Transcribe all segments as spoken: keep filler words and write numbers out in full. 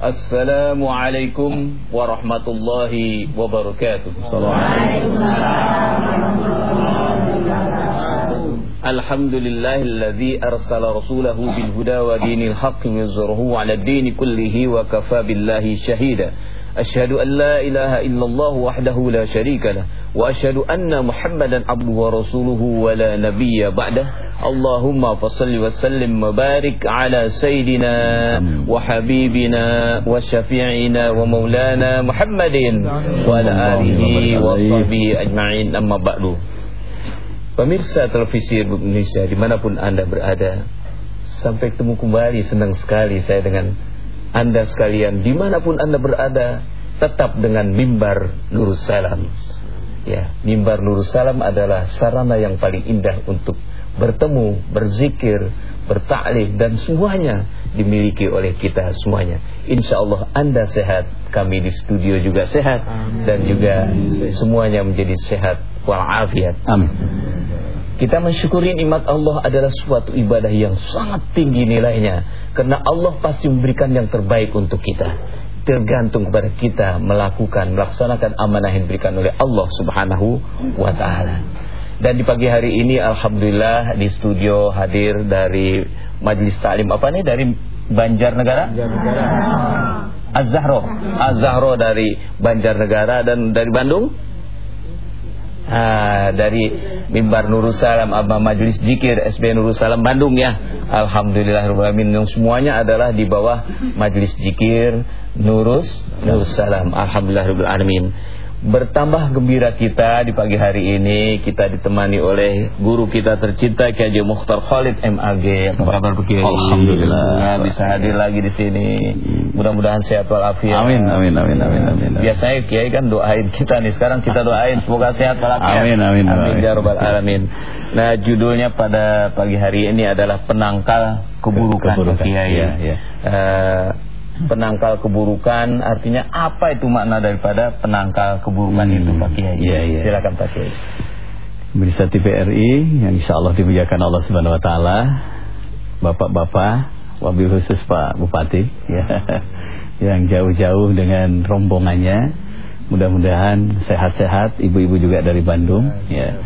Assalamualaikum warahmatullahi wabarakatuh. Alhamdulillahilladzi arsala rasulahu bil huda wa dinil haqqi yuzhiruhu 'ala ad-dini kullihi wa kafa billahi shahida. Asyhadu an la ilaha illallah wahdahu la syarika lah wa asyhadu anna Muhammadan abduhu wa rasuluhu wa la nabiyya ba'dah. Allahumma fashalli wa sallim wa barik ala sayyidina wa habibina wa syafi'ina wa maulana Muhammadin wa ala alihi wa sahbihi ajma'in, amma ba'du. Pemirsa televisi Indonesia dimanapun Anda berada, sampai ketemu kembali, senang sekali saya dengan Anda sekalian dimanapun Anda berada, tetap dengan mimbar Nurus Salam. Ya, mimbar Nurus Salam adalah sarana yang paling indah untuk bertemu, berzikir, bertaklim, dan semuanya dimiliki oleh kita semuanya. Insya Allah Anda sehat, kami di studio juga sehat. Amin. Dan juga semuanya menjadi sehat walafiat. Amin. Kita mensyukuri nikmat Allah adalah suatu ibadah yang sangat tinggi nilainya, karena Allah pasti memberikan yang terbaik untuk kita. Tergantung kepada kita melakukan, melaksanakan amanah yang diberikan oleh Allah Subhanahu wa ta'ala. Dan di pagi hari ini alhamdulillah di studio hadir dari Majelis Ta'lim apa nih, dari Banjarnegara, Az-Zahro Az-Zahro dari Banjarnegara, dan dari Bandung Ah, dari mimbar Nurus Salam Abah Majelis Zikir S B Nurus Salam Bandung ya. Alhamdulillahirabbil alamin, yang semuanya adalah di bawah Majelis Zikir Nurus Nurus Salam. Alhamdulillahirabbil alamin. Bertambah gembira kita di pagi hari ini, kita ditemani oleh guru kita tercinta Kiai Haji Mukhtar Khalid M A G. Apa kabar Kiai? Alhamdulillah nah, bisa hadir lagi di sini. Mudah-mudahan sehat walafiat. Amin amin amin amin amin. Biasanya Kiai kan doain kita nih, sekarang kita doain semoga sehat walafiat. Amin amin amin ya rabbal alamin. Nah, judulnya pada pagi hari ini adalah penangkal keburukan, keburukan. Kiai. Ya, ya. Uh, penangkal keburukan, artinya apa itu makna daripada penangkal keburukan hmm, itu Pak Kiai? Ya, ya. Silakan Pak Kiai. Pemirsa T V R I yang insyaallah dimuliakan Allah Subhanahu wa taala, Bapak-bapak, wabil khusus Pak Bupati ya, yang jauh-jauh dengan rombongannya. Mudah-mudahan sehat-sehat, ibu-ibu juga dari Bandung ya.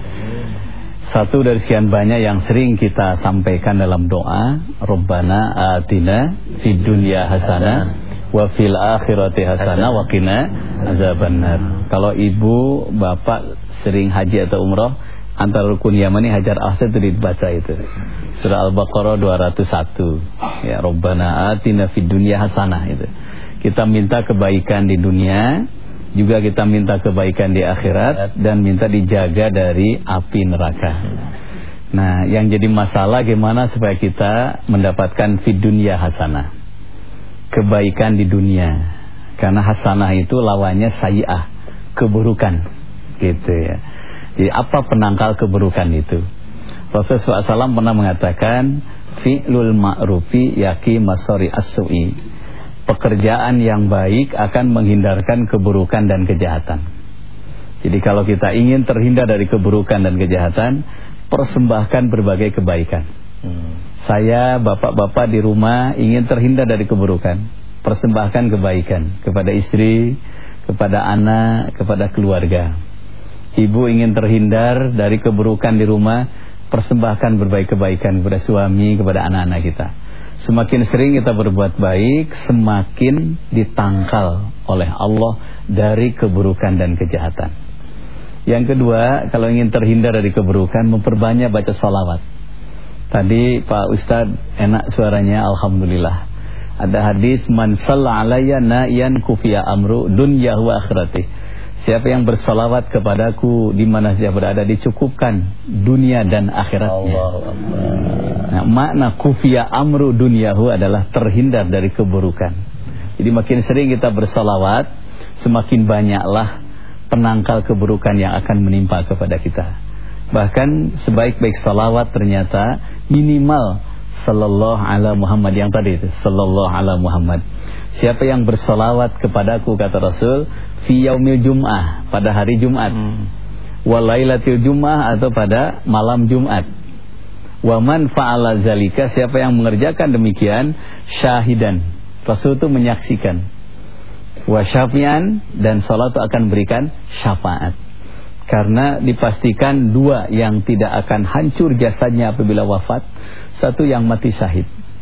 Satu dari sekian banyak yang sering kita sampaikan dalam doa, Rabbana atina fid dunya hasanah wa fil akhirati hasanah wa qina adzabannar. Kalau ibu, bapak sering haji atau umrah, antara rukun Yamani Hajar Aswad itu dibaca itu. Surah Al-Baqarah dua ratus satu. Ya, Rabbana atina fid dunya hasanah itu. Kita minta kebaikan di dunia, juga kita minta kebaikan di akhirat, dan minta dijaga dari api neraka. Nah, yang jadi masalah gimana supaya kita mendapatkan fid dunya hasanah, kebaikan di dunia. Karena hasanah itu lawannya sayyi'ah, keburukan gitu ya. Jadi apa penangkal keburukan itu? Rasulullah shallallahu alaihi wasallam pernah mengatakan, fi'lul ma'rufi yaqi masari as-su'i. Pekerjaan yang baik akan menghindarkan keburukan dan kejahatan. Jadi kalau kita ingin terhindar dari keburukan dan kejahatan, persembahkan berbagai kebaikan. hmm. Saya, bapak-bapak di rumah ingin terhindar dari keburukan, persembahkan kebaikan kepada istri, kepada anak, kepada keluarga. Ibu ingin terhindar dari keburukan di rumah, persembahkan berbagai kebaikan kepada suami, kepada anak-anak kita. Semakin sering kita berbuat baik, semakin ditangkal oleh Allah dari keburukan dan kejahatan. Yang kedua, kalau ingin terhindar dari keburukan, memperbanyak baca salawat. Tadi Pak Ustadz enak suaranya, alhamdulillah. Ada hadis, man shalla alayya na'iyan kufiya amru dunyahu wa akhirati. Siapa yang bersalawat kepadaku di mana saja berada, dicukupkan dunia dan akhiratnya. Nah, makna kufiya amru dunyahu adalah terhindar dari keburukan. Jadi makin sering kita bersalawat, semakin banyaklah penangkal keburukan yang akan menimpa kepada kita. Bahkan sebaik-baik salawat ternyata minimal sallallahu ala Muhammad, yang tadi itu sallallahu ala Muhammad. Siapa yang bersalawat kepadaku, kata Rasul, fi yaumil jum'ah, pada hari Jumat, hmm. wa lailatil jum'ah, atau pada malam Jumat. Wa man fa'ala zalika, siapa yang mengerjakan demikian, syahidan Rasul itu menyaksikan. Wa syafi'an, dan salat itu akan berikan syafaat. Karena dipastikan dua yang tidak akan hancur jasadnya apabila wafat. Satu yang mati syahid.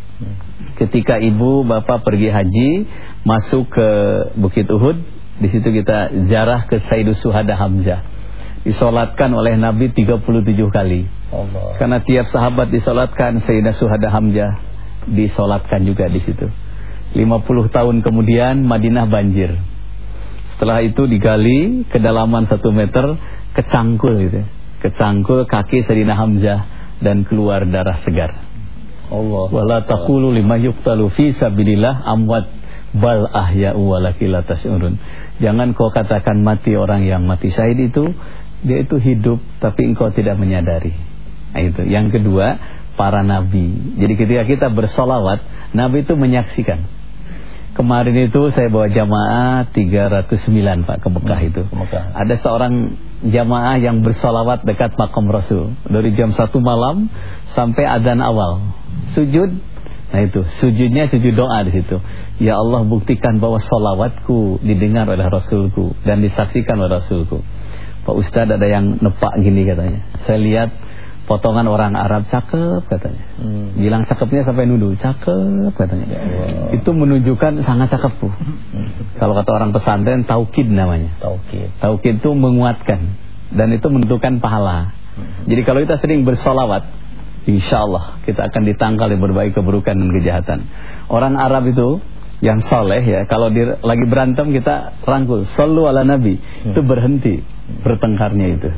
Ketika ibu bapak pergi haji, masuk ke Bukit Uhud, di situ kita ziarah ke Sayyidus Syuhada Hamzah. Disolatkan oleh Nabi tiga puluh tujuh kali. Allah. Karena tiap sahabat disolatkan, Sayyidina Syuhada Hamzah disolatkan juga di situ. lima puluh tahun kemudian Madinah banjir. Setelah itu digali kedalaman satu meter, kecangkul gitu. Kecangkul kaki Sayyidina Hamzah dan keluar darah segar. Allah. Wala taqulu lima yuqtalu fi sabilillah amwat bal ahya'u walakin la tash'urun. Jangan kau katakan mati orang yang mati syahid itu, dia itu hidup tapi engkau tidak menyadari. Nah, itu. Yang kedua, para nabi. Jadi ketika kita bersolawat, Nabi itu menyaksikan. Kemarin itu saya bawa jamaah tiga ratus sembilan Pak ke Mekah itu. Mekah. Ada seorang jamaah yang bersolawat dekat makam Rasul dari jam satu malam sampai adzan awal. Sujud. Nah itu, sujudnya sujud doa di situ. Ya Allah, buktikan bahwa solawatku didengar oleh Rasulku dan disaksikan oleh Rasulku. Pak Ustadz ada yang nepak gini katanya. Saya lihat potongan orang Arab, cakep katanya. Hmm. Bilang cakepnya sampai nuduh, cakep katanya. Wow. Itu menunjukkan sangat cakep Bu. Hmm. Kalau kata orang pesantren, taukid namanya. Taukid. Taukid itu menguatkan dan itu menentukan pahala. Hmm. Jadi kalau kita sering bersolawat, insya Allah kita akan ditangkal di berbagai keburukan dan kejahatan. Orang Arab itu yang soleh ya, kalau dia lagi berantem kita rangkul, sallu ala nabi, hmm. itu berhenti bertengkarnya itu.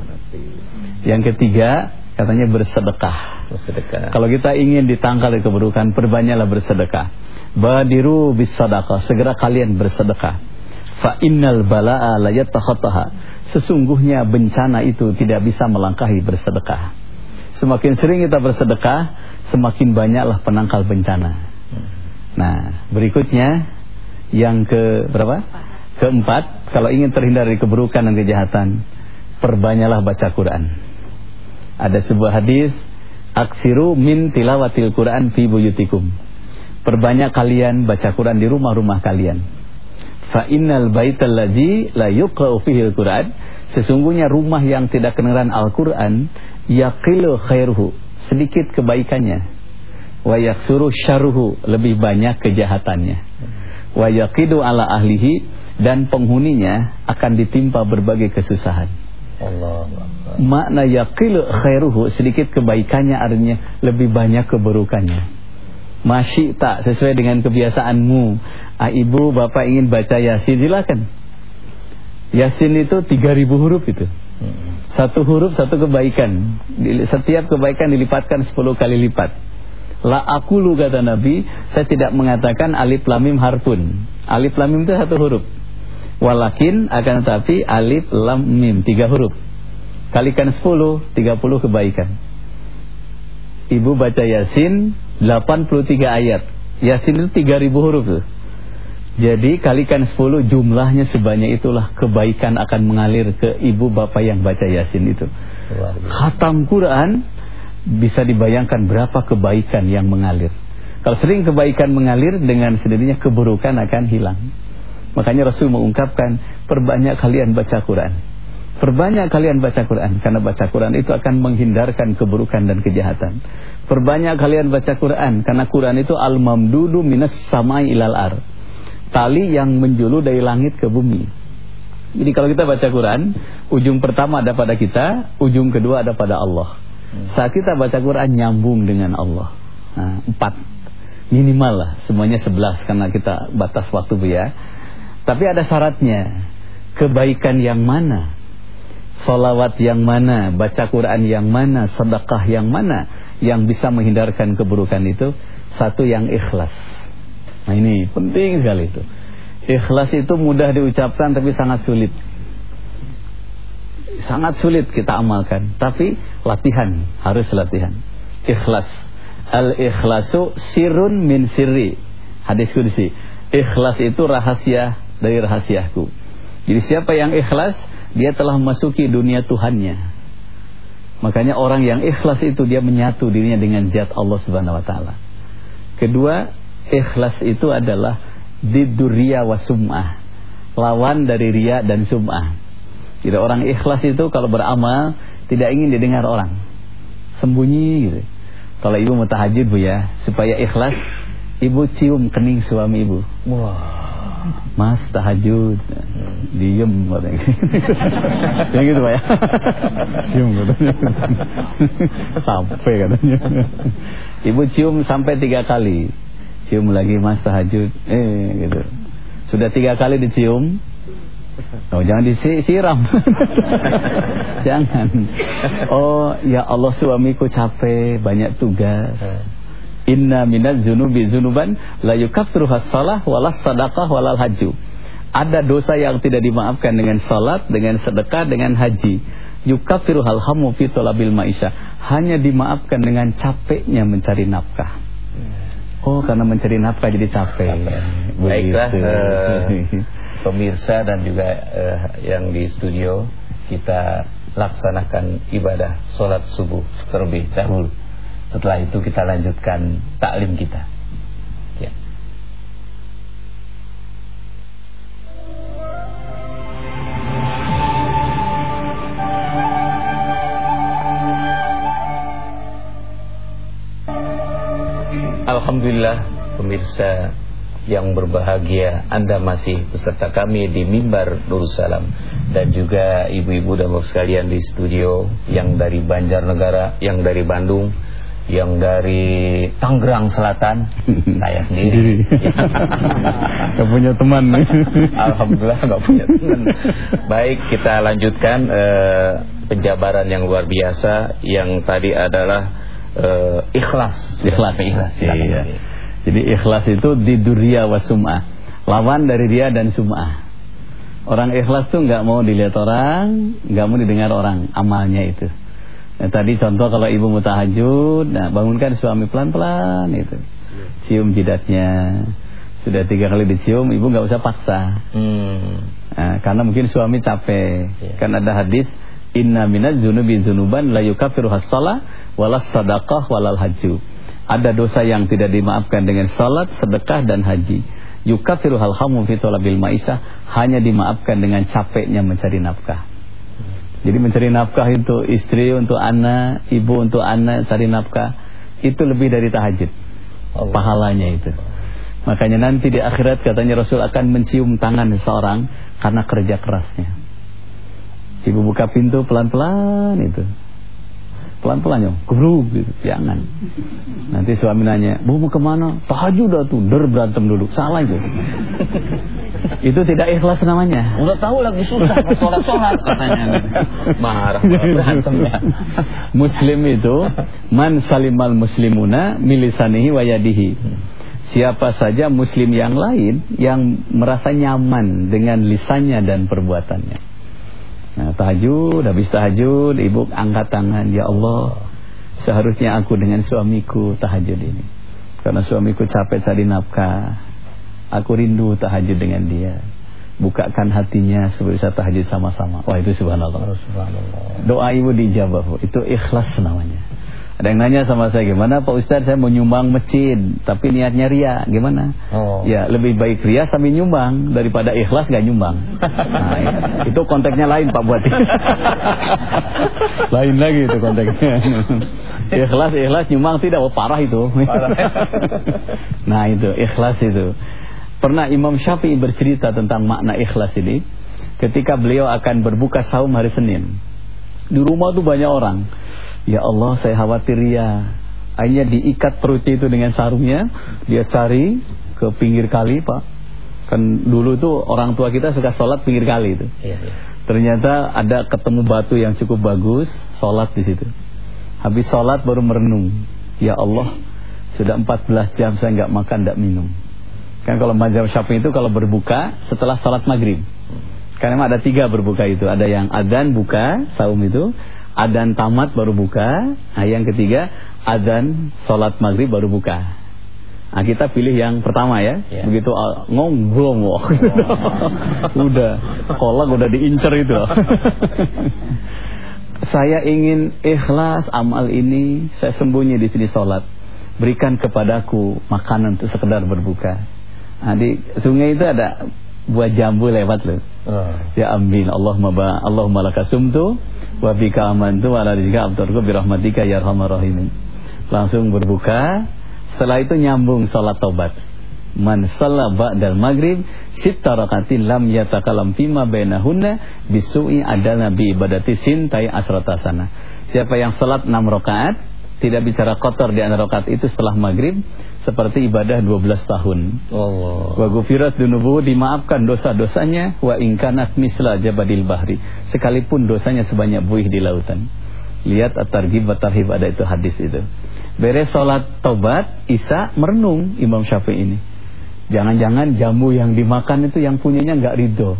Yang ketiga, katanya bersedekah. Bersedekah. Kalau kita ingin ditangkal di keburukan, perbanyaklah bersedekah. Badiru bis sadaqah, segera kalian bersedekah. Fa innal balaa la yatakhattaha. Sesungguhnya bencana itu tidak bisa melangkahi bersedekah. Semakin sering kita bersedekah, semakin banyaklah penangkal bencana. Nah, berikutnya yang ke berapa? Keempat, kalau ingin terhindar dari keburukan dan kejahatan, perbanyaklah baca Quran. Ada sebuah hadis, aksiru min tilawatil Quran fi buyutikum. Perbanyak kalian baca Quran di rumah-rumah kalian. Fa innal baital ladzi la yuqra'u fihi al-Quran. Sesungguhnya rumah yang tidak kedengaran Al-Quran, yaqilu khairuhu, sedikit kebaikannya. Wa yaksuru syarruhu, lebih banyak kejahatannya. Wa yaqidu ala ahlihi, dan penghuninya akan ditimpa berbagai kesusahan. Allah. Makna yaqilu khairuhu, sedikit kebaikannya artinya lebih banyak keburukannya. Masyi tak sesuai dengan kebiasaanmu. Ah, ibu bapak ingin baca Yasin, silakan. Yasin itu tiga ribu huruf itu. Satu huruf satu kebaikan. Setiap kebaikan dilipatkan sepuluh kali lipat. La aqulu, kata Nabi, saya tidak mengatakan alif lam mim harfun. Alif lam mim itu satu huruf. Walakin, akan tetapi alif lam mim tiga huruf. Kalikan sepuluh, tiga puluh kebaikan. Ibu baca Yasin delapan puluh tiga ayat. Yasin itu tiga ribu huruf tuh. Jadi kalikan sepuluh, jumlahnya sebanyak itulah kebaikan akan mengalir ke ibu bapak yang baca Yasin itu. Khatam Quran, bisa dibayangkan berapa kebaikan yang mengalir. Kalau sering kebaikan mengalir, dengan sendirinya keburukan akan hilang. Makanya Rasul mengungkapkan, perbanyak kalian baca Quran. Perbanyak kalian baca Quran, karena baca Quran itu akan menghindarkan keburukan dan kejahatan. Perbanyak kalian baca Quran, karena Quran itu al-mamdudu minas samai ilal ar, tali yang menjulur dari langit ke bumi. Jadi kalau kita baca Quran, ujung pertama ada pada kita, ujung kedua ada pada Allah. Saat kita baca Quran nyambung dengan Allah. Nah, empat minimal lah, semuanya sebelas karena kita batas waktu Bu ya. Tapi ada syaratnya. Kebaikan yang mana? Salawat yang mana? Baca Quran yang mana? Sedekah yang mana? Yang bisa menghindarkan keburukan itu? Satu, yang ikhlas. Nah ini penting sekali itu. Ikhlas itu mudah diucapkan tapi sangat sulit. Sangat sulit kita amalkan, tapi latihan, harus latihan. Ikhlas. Al-ikhlasu sirrun min sirri. Hadis qudsi. Ikhlas itu rahasia dari rahasiaku. Jadi siapa yang ikhlas, dia telah memasuki dunia Tuhannya. Makanya orang yang ikhlas itu dia menyatu dirinya dengan zat Allah Subhanahu wa taala. Kedua, ikhlas itu adalah diddur riya wa sum'ah, lawan dari riya dan sum'ah. Jadi orang ikhlas itu kalau beramal tidak ingin didengar orang, sembunyi gitu. Kalau ibu mau tahajud Bu ya, supaya ikhlas, ibu cium kening suami ibu. Wah, Mas tahajud, diem katanya. Yang gitu Pak ya. Diem katanya. Sampai katanya. Ibu cium sampai tiga kali. Cium lagi, Mas tahajud. Eh gitu. Sudah tiga kali dicium. Oh, jangan disiram. Jangan. Oh, ya Allah, suamiku capek, banyak tugas. Inna minaz zunubi zunuban la yukaffiruhas shalah walas sadaqah walal hajju. Ada dosa yang tidak dimaafkan dengan salat, dengan sedekah, dengan haji. Yukaffiruhal hammu fi talabil maisha. Hanya dimaafkan dengan capeknya mencari nafkah. Oh, karena mencari nafkah jadi capek. Baiklah, uh, pemirsa dan juga uh, yang di studio, kita laksanakan ibadah sholat subuh terlebih dahulu. Setelah itu kita lanjutkan taklim kita. Ya. Alhamdulillah, pemirsa yang berbahagia, Anda masih beserta kami di Mimbar Nurussalam, dan juga ibu-ibu dan bapak sekalian di studio, yang dari Banjarnegara, yang dari Bandung, yang dari Tangerang Selatan. Saya sendiri Gak punya teman. Alhamdulillah gak punya teman. Baik, kita lanjutkan uh, penjabaran yang luar biasa. Yang tadi adalah uh, ikhlas. Ikhlas, ikhlas ya, iya. Jadi ikhlas itu diddur riya wa sum'ah, lawan dari riya dan sum'ah. Orang ikhlas tuh nggak mau dilihat orang, nggak mau didengar orang, amalnya itu. Nah, tadi contoh kalau ibu mau tahajud, nah bangunkan suami pelan-pelan itu, cium jidatnya. Sudah tiga kali dicium, ibu nggak usah paksa. Hmm. Nah, karena mungkin suami capek. Yeah. Kan ada hadis, inna minaz zunubi zunuban la yukaffiruhas shalah walas sadaqah walal hajju. Ada dosa yang tidak dimaafkan dengan salat, sedekah dan haji. Yukaffiruhal hammu fi talabil maisha, hanya dimaafkan dengan capeknya mencari nafkah. Jadi mencari nafkah itu istri untuk anak, ibu untuk anak, cari nafkah itu lebih dari tahajud. Allah. Pahalanya itu. Makanya nanti di akhirat katanya Rasul akan mencium tangan seseorang karena kerja kerasnya. Ibu buka pintu pelan-pelan itu. Pelan-pelan ya, gebruk gitu, jangan. Nanti suami nanya, Bu mau kemana? Tahajud dah tuh, der berantem dulu, salah itu. Itu tidak ikhlas namanya. Udah tahu lagi susah, sholat-sholat katanya. Marah, berantem ya. Muslim itu, man salimal muslimuna milisanihi wa yadihi. Siapa saja muslim yang lain yang merasa nyaman dengan lisannya dan perbuatannya. Nah, tahajud, habis tahajud, ibu angkat tangan, ya Allah, seharusnya aku dengan suamiku tahajud ini. Karena suamiku capek cari nafkah, aku rindu tahajud dengan dia. Bukakan hatinya supaya bisa tahajud sama-sama. Wah, itu subhanallah. Subhanallah. Doa ibu dijabah, Bu. Itu ikhlas namanya. Ada yang nanya sama saya, gimana Pak Ustaz, saya mau nyumbang masjid tapi niatnya ria, gimana? Oh. Ya lebih baik ria sambil nyumbang daripada ikhlas gak nyumbang. Nah, itu konteksnya lain Pak Buati. Lain lagi itu konteksnya. Ikhlas ikhlas nyumbang tidak, oh, parah itu. Parah. Nah itu ikhlas itu. Pernah Imam Syafi'i bercerita tentang makna ikhlas ini ketika beliau akan berbuka saum hari Senin. Di rumah tuh banyak orang. Ya Allah, saya khawatir ria. Akhirnya diikat perutnya itu dengan sarungnya, dia cari ke pinggir kali, Pak. Kan dulu tuh orang tua kita suka sholat pinggir kali itu. Iya, iya. Ternyata ada ketemu batu yang cukup bagus, sholat di situ. Habis sholat baru merenung. Ya Allah, sudah empat belas jam saya nggak makan, nggak minum. Kan kalau mazhab Syafi'i itu kalau berbuka setelah sholat maghrib. Karena ada tiga berbuka itu. Ada yang adzan buka saum itu, adzan tamat baru buka. Nah, yang ketiga adzan sholat maghrib baru buka. Nah, kita pilih yang pertama ya, ya. Begitu uh, ngomong oh. Udah kolak udah diincer itu. Saya ingin ikhlas amal ini, saya sembunyi di sini sholat. Berikan kepadaku makanan untuk sekedar berbuka. Nah, di sungai itu ada buah jambu lewat loh. Oh. Ya ambil Allahumma ba Allahumma lakasumtu wa bika amantu wa ala rizqika abtarku bi rahmatika ya arhamar rahimin. Langsung berbuka. Setelah itu nyambung salat taubat. Man shalla ba'dal maghrib sitta rakatin lam yatakalam fima bainahunna bisu'i adana bi ibadati sintai asrata sana. Siapa yang salat enam rakaat tidak bicara kotor di antara rakaat itu setelah maghrib seperti ibadah dua belas tahun. Allah. Wa ghufirat dunubuhu, dimaafkan dosa-dosanya, wa in kanat misla jabadil bahri, sekalipun dosanya sebanyak buih di lautan. Lihat at-targhib wa tarhib, ada itu hadis itu. Beres salat taubat isya merenung Imam Syafi'i ini. Jangan-jangan jamu yang dimakan itu yang punyanya enggak ridho.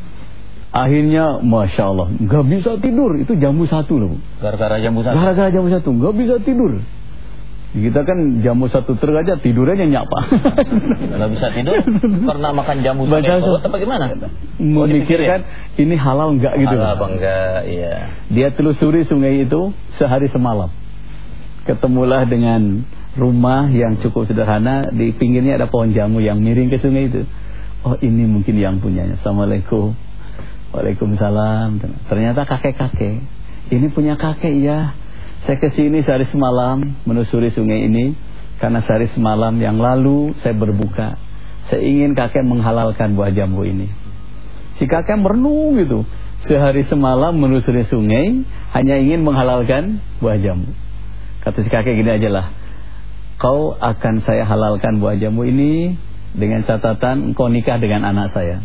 Akhirnya Masya Allah nggak bisa tidur, itu jamu satu loh. Gara-gara jamu satu. Gara-gara jamu satu nggak bisa tidur. Kita kan jamu satu terus aja tidurnya nyapa. Nggak bisa tidur karena makan jamu satu atau bagaimana? Memikirkan ini halal nggak gitu. Halal apa enggak? Iya. Dia telusuri sungai itu sehari semalam. Ketemulah dengan rumah yang cukup sederhana, di pinggirnya ada pohon jamu yang miring ke sungai itu. Oh ini mungkin yang punyanya. Assalamualaikum. Waalaikumsalam. Ternyata kakek-kakek. Ini punya kakek ya. Saya kesini sehari semalam menelusuri sungai ini karena sehari semalam yang lalu saya berbuka. Saya ingin kakek menghalalkan buah jambu ini. Si kakek merenung gitu. Sehari semalam menelusuri sungai hanya ingin menghalalkan buah jambu. Kata si kakek gini aja lah. Kau akan saya halalkan buah jambu ini dengan catatan engkau nikah dengan anak saya.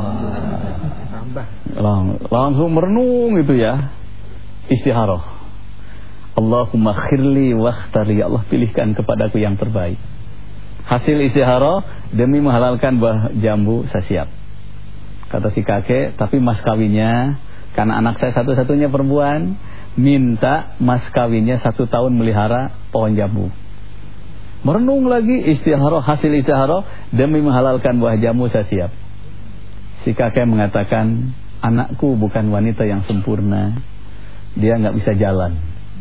Wah. Lang langsung merenung gitu ya. Istikharah. Allahumma khirli wakhtari, ya Allah pilihkan kepadaku yang terbaik. Hasil istikharah, demi menghalalkan buah jambu saya siap. Kata si kakek, tapi mas kawinnya karena anak saya satu-satunya perempuan, minta mas kawinnya satu tahun melihara pohon jambu. Merenung lagi, istikharah, hasil istikharah, demi menghalalkan buah jambu saya siap. Si kakek mengatakan, anakku bukan wanita yang sempurna, dia nggak bisa jalan.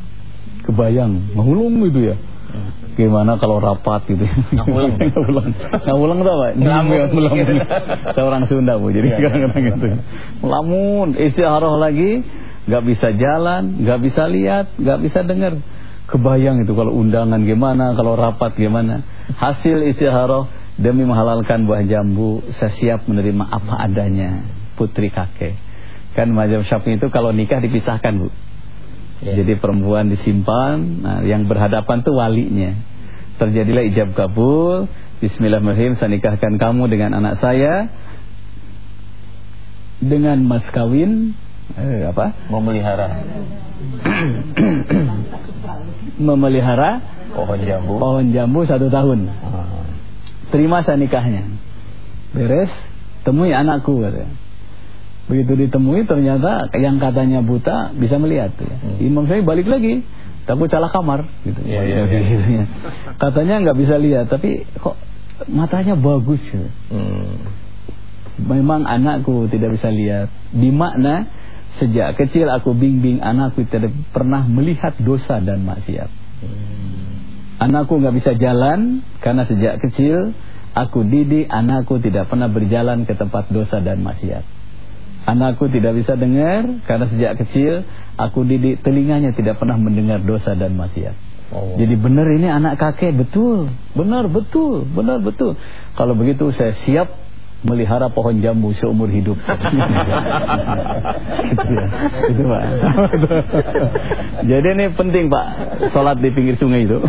Kebayang, ngulung gitu ya. Gimana kalau rapat gitu? Ngulung, ngulung, ngulung tuh apa? Ngulamun, ngulamun. Saya orang Sunda bu, jadi kadang-kadang gitu. Ngulamun, istikharah lagi, nggak bisa jalan, nggak bisa lihat, nggak bisa dengar. Kebayang itu kalau undangan gimana, kalau rapat gimana. Hasil istikharah, demi menghalalkan buah jambu saya siap menerima apa adanya putri kakek. Kan mazhab Syafi'i itu kalau nikah dipisahkan bu ya. Jadi perempuan disimpan, nah, yang berhadapan tuh walinya. Terjadilah ijab kabul. Bismillahirrahmanirrahim, saya nikahkan kamu dengan anak saya dengan mas kawin eh, apa? Memelihara memelihara pohon jambu pohon jambu satu tahun. Terima saya nikahnya. Beres, temui anakku katanya. Begitu ditemui ternyata yang katanya buta bisa melihat ya. hmm. Imam Syafi'i balik lagi, takut salah kamar gitu. Ya, ya, ya. Gitu ya. Katanya nggak bisa lihat, tapi kok matanya bagus gitu. hmm. Memang anakku tidak bisa lihat. Bimakna sejak kecil aku bimbing anakku tidak pernah melihat dosa dan maksiat. hmm. Anakku nggak bisa jalan karena sejak kecil aku didik anakku tidak pernah berjalan ke tempat dosa dan maksiat. Anakku tidak bisa dengar karena sejak kecil aku didik telinganya tidak pernah mendengar dosa dan maksiat. Oh. Jadi benar ini anak kakek, betul, benar betul, benar betul. Kalau begitu saya siap melihara pohon jambu seumur hidup. Gitu ya. Itu Pak. Jadi ini penting Pak, sholat di pinggir sungai itu.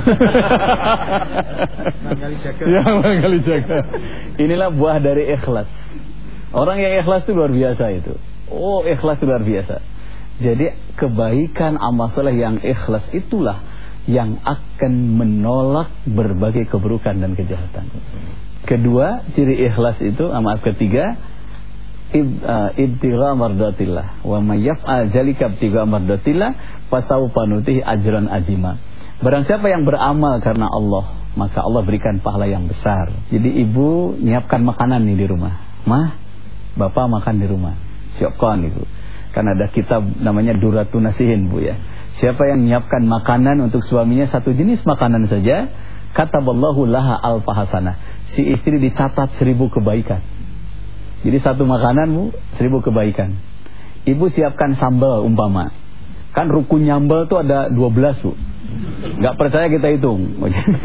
Ya, kali jaga. Inilah buah dari ikhlas. Orang yang ikhlas itu luar biasa itu. Oh, ikhlas itu luar biasa. Jadi kebaikan amal soleh yang ikhlas itulah yang akan menolak berbagai keburukan dan kejahatan. Kedua, ciri ikhlas itu, maaf ketiga, ibtigha mardatillah. Wa may yaf'al zalika ibtigha mardatillah fasawfa nutihi ajran azima. Barang siapa yang beramal karena Allah, maka Allah berikan pahala yang besar. Jadi ibu nyiapkan makanan nih di rumah. Mah, bapak makan di rumah. Siapkan itu. Kan ada kitab namanya Duratun Nasihin bu ya. Siapa yang menyiapkan makanan untuk suaminya satu jenis makanan saja, kataballahu laha alfa hasanah. Si istri dicatat seribu kebaikan. Jadi satu makananmu seribu kebaikan. Ibu siapkan sambal umpama. Kan rukun nyambal tuh ada dua belas, Bu. Gak percaya kita hitung.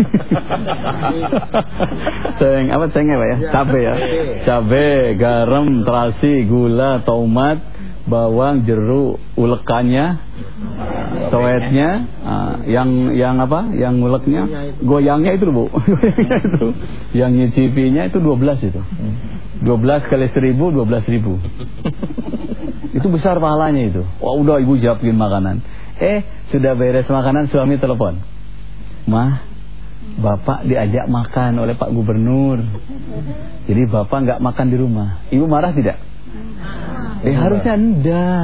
Ceng, apa cengnya Pak ya? Cabe ya. Cabe, garam, terasi, gula, tomat, bawang, jeruk, ulekannya, soetnya, uh, yang yang apa? Yang uleknya, goyangnya itu, Bu. Itu. Yang nyicipinya itu dua belas itu. dua belas kali seribu, dua belas ribu. Itu besar pahalanya itu. Wah, udah ibu siapin makanan. Eh, sudah beres makanan, suami telepon. Mah, bapak diajak makan oleh Pak Gubernur. Jadi bapak nggak makan di rumah. Ibu marah tidak? Eh, harusnya enggak.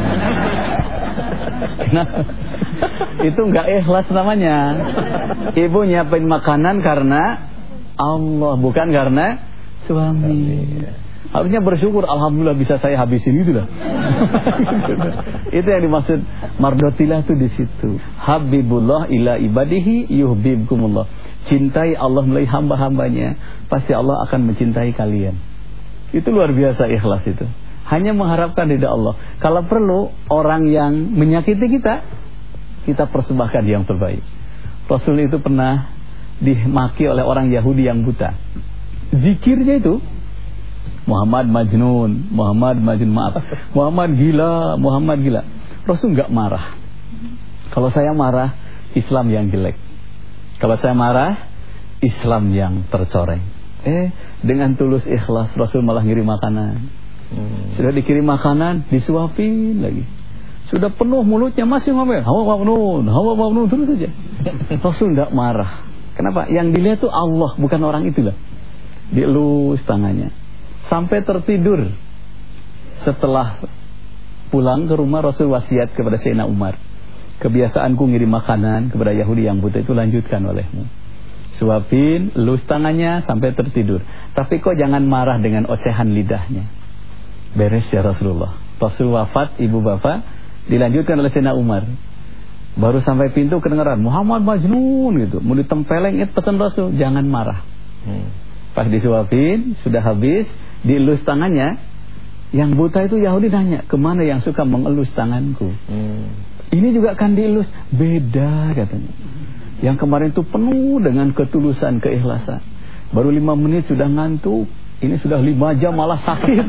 Nah, itu nggak ikhlas namanya. Ibu nyiapin makanan karena Allah, bukan karena suami. Harusnya bersyukur, alhamdulillah bisa saya habisin itu lah. Itu yang dimaksud mardotilah tuh di situ. Habibullah ila ibadihi yuhibbukumullah. Cintai Allah melalui hamba-hambanya, pasti Allah akan mencintai kalian. Itu luar biasa ikhlas itu. Hanya mengharapkan ridha Allah. Kalau perlu orang yang menyakiti kita, kita persembahkan yang terbaik. Rasul itu pernah dimaki oleh orang Yahudi yang buta. Zikirnya itu Muhammad Majnun, Muhammad Majnun maaf, Muhammad gila, Muhammad gila. Rasul nggak marah. Kalau saya marah, Islam yang jelek. Kalau saya marah, Islam yang tercoreng. Eh, dengan tulus ikhlas Rasul malah ngirim makanan. Hmm. Sudah dikirim makanan, disuapin lagi. Sudah penuh mulutnya masih ngomel, hawa mamnun, hawa mamnun terus saja. Rasul nggak marah. Kenapa? Yang dilihat tuh Allah, bukan orang itu lah. Dielus tangannya sampai tertidur. Setelah pulang ke rumah, Rasul wasiat kepada Sayyidina Umar, kebiasaanku ngirim makanan kepada Yahudi yang buta itu lanjutkan olehmu. Suapin, elus tangannya sampai tertidur. Tapi kok jangan marah dengan ocehan lidahnya. Beres ya Rasulullah. Rasul wafat, ibu bapak dilanjutkan oleh Sayyidina Umar. Baru sampai pintu kedengaran Muhammad Majnun gitu, mau ditempeleng, itu pesan Rasul, jangan marah. hmm. Pas disuapin, sudah habis, dielus tangannya. Yang buta itu Yahudi nanya, kemana yang suka mengelus tanganku? hmm. Ini juga kan dielus. Beda katanya. Yang kemarin itu penuh dengan ketulusan, keikhlasan. Baru lima menit sudah ngantuk. Ini sudah lima jam malah sakit.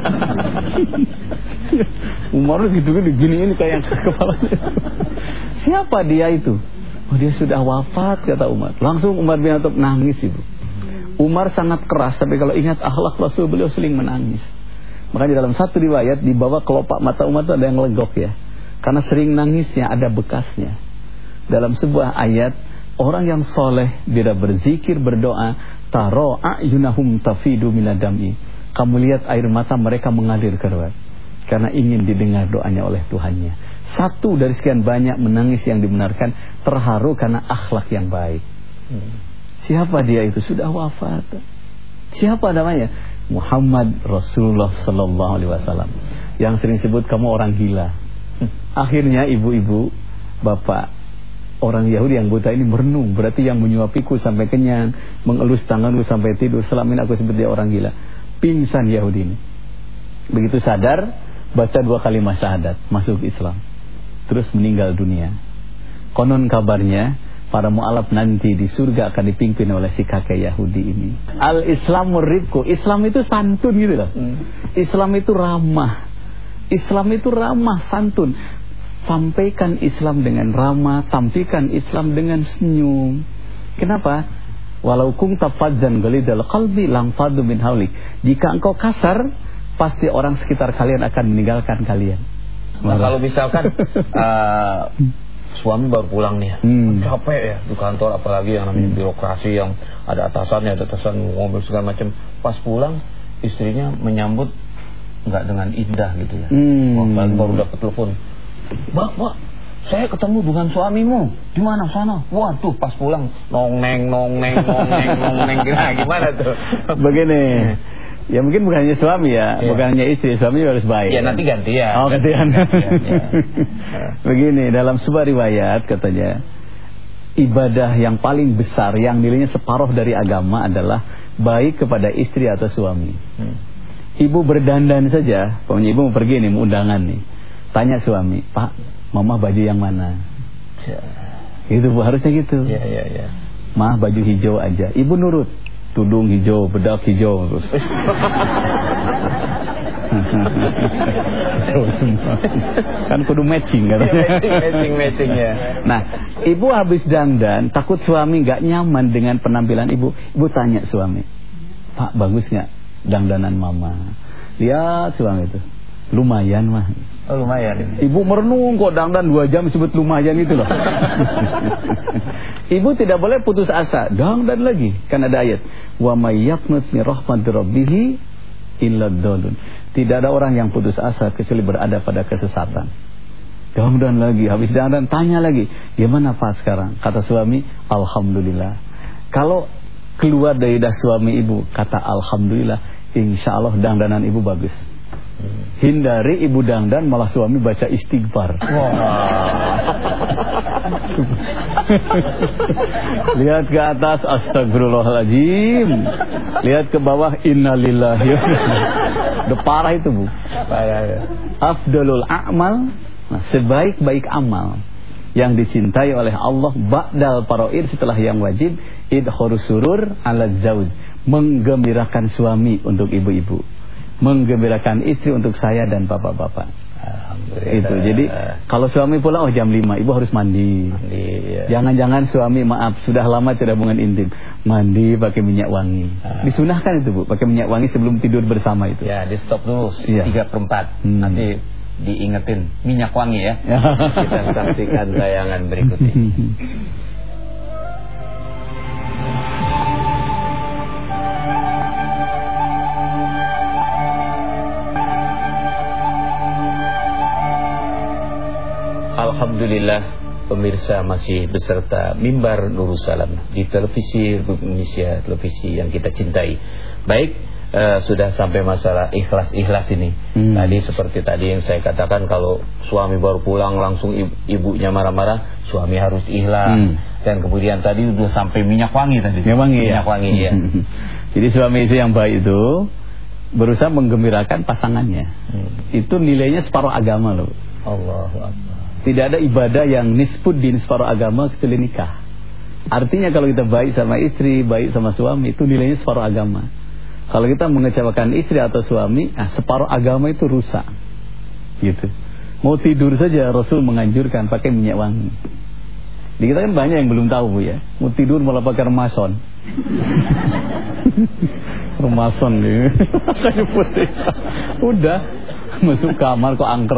Umar gitu gini ini kayak kepalanya. Siapa dia itu? Oh, dia sudah wafat kata Umar. Langsung Umar bin Khattab nangis itu. Umar sangat keras, tapi kalau ingat akhlak Rasul, beliau sering menangis. Makanya dalam satu riwayat di bawah kelopak mata Umar itu ada yang legok ya. Karena sering nangisnya, ada bekasnya. Dalam sebuah ayat, orang yang soleh bila berzikir, berdoa, taro a'yunahum tafidu minadami. Kamu lihat air mata mereka mengalir keluar karena ingin didengar doanya oleh Tuhannya. Satu dari sekian banyak menangis yang dibenarkan, terharu karena akhlak yang baik. hmm. Siapa dia itu? Sudah wafat. Siapa namanya? Muhammad Rasulullah Sallallahu Alaihi Wasallam. Yang sering sebut kamu orang gila. Akhirnya ibu-ibu, bapak, orang Yahudi yang buta ini merenung. Berarti yang menyuapiku sampai kenyang, mengelus tanganku sampai tidur, selama ini aku sebut dia orang gila. Pingsan Yahudi ini. Begitu sadar, baca dua kalimat syahadat, masuk Islam, terus meninggal dunia. Konon kabarnya para mu'alaf nanti di surga akan dipimpin oleh si kakek Yahudi ini. Al-Islamu rifku. Islam itu santun gitu loh. Hmm. Islam itu ramah. Islam itu ramah, santun. Sampaikan Islam dengan ramah, tampilkan Islam dengan senyum. Kenapa? Walau kunta fadzan ghalidal qalbi lam faddu min haulik. Jika engkau kasar, pasti orang sekitar kalian akan meninggalkan kalian. Nah, kalau misalkan uh, suami baru pulang nih, hmm. capek ya di kantor, apalagi yang namanya hmm. birokrasi yang ada atasannya, ada atasan ngomong segala macam. Pas pulang, istrinya menyambut nggak dengan indah gitu ya. Hmm. Wah, baru dapat telepon, Mbak, Mbak, saya ketemu dengan suamimu. Di mana sana? Waduh, pas pulang nong neng nong neng nong neng nong neng gimana tuh? Begini. Ya mungkin bukan hanya suami ya, yeah. bukan hanya istri, suami harus baik. Ya nanti gantian. Oh gantian. Gantian ya. Begini, dalam sebuah riwayat katanya, ibadah yang paling besar yang nilainya separuh dari agama adalah baik kepada istri atau suami. Hmm. Ibu berdandan saja, pokoknya ibu mau pergi nih, mau undangan nih, tanya suami, Pak, mama baju yang mana? Ya. Itu Bu, harusnya gitu. Ya, ya, ya. Mah baju hijau aja. Ibu nurut, tudung hijau, bedak hijau terus. Hijau semua. Kan kudu matching katanya. Matching, matching ya. Nah, ibu habis dandan, takut suami nggak nyaman dengan penampilan ibu. Ibu tanya suami, Pak, bagus nggak dandanan mama? Lihat suami itu, lumayan mah. Oh, lumayan. Ibu merenung kok dandan dua jam disebut lumayan itu loh. Ibu tidak boleh putus asa, dandan lagi. Kan ada ayat, wa may yaqnut min rahmati rabbih illa dhalun. Tidak ada orang yang putus asa kecuali berada pada kesesatan. Dandan lagi, habis dandan tanya lagi, gimana Pak sekarang? Kata suami, alhamdulillah. Kalau keluar dari lidah suami ibu kata alhamdulillah, insya Allah dandanan ibu bagus. Hindari ibu dandan malah suami baca istighfar. Wow. Lihat ke atas, astagfirullahaladzim. Lihat ke bawah, innalillahi. Udah parah itu Bu. Afdalul a'mal, nah, sebaik-baik amal yang dicintai oleh Allah ba'dal faraid, setelah yang wajib, idkhorus surur ala zauj, menggembirakan suami untuk ibu-ibu, menggembirakan istri untuk saya dan bapak-bapak. Itu. Jadi kalau suami pulang oh jam lima, ibu harus mandi. Jangan-jangan ya. Suami maaf sudah lama tidak hubungan intim, mandi pakai minyak wangi. Ah. Disunahkan itu Bu, pakai minyak wangi sebelum tidur bersama itu. Ya, di stop dulu ya. tiga per empat. Hmm. Nanti diingetin minyak wangi ya. Kita saksikan tayangan berikut ini. Alhamdulillah, pemirsa masih beserta Mimbar Nurussalam di televisi Indonesia, televisi yang kita cintai. Baik, uh, sudah sampai masalah ikhlas-ikhlas ini. Hmm. Tadi seperti tadi yang saya katakan, kalau suami baru pulang langsung ibu, ibunya marah-marah, suami harus ikhlas. Hmm. Dan kemudian tadi sudah sampai minyak wangi tadi. Minyak wangi, minyak ya? wangi ya. Jadi suami itu yang baik itu berusaha menggembirakan pasangannya. Hmm. Itu nilainya separuh agama loh. Allahu Akbar. Tidak ada ibadah yang nisfuddin, separuh agama, kecuali nikah. Artinya kalau kita baik sama istri, baik sama suami, itu nilainya separuh agama. Kalau kita mengecewakan istri atau suami, nah, separuh agama itu rusak. Gitu. Mau tidur saja Rasul menganjurkan pakai minyak wangi. Di kita kan banyak yang belum tahu Bu ya. Mau tidur malah pakai remason. Remason nih. Udah masuk kamar kok angker.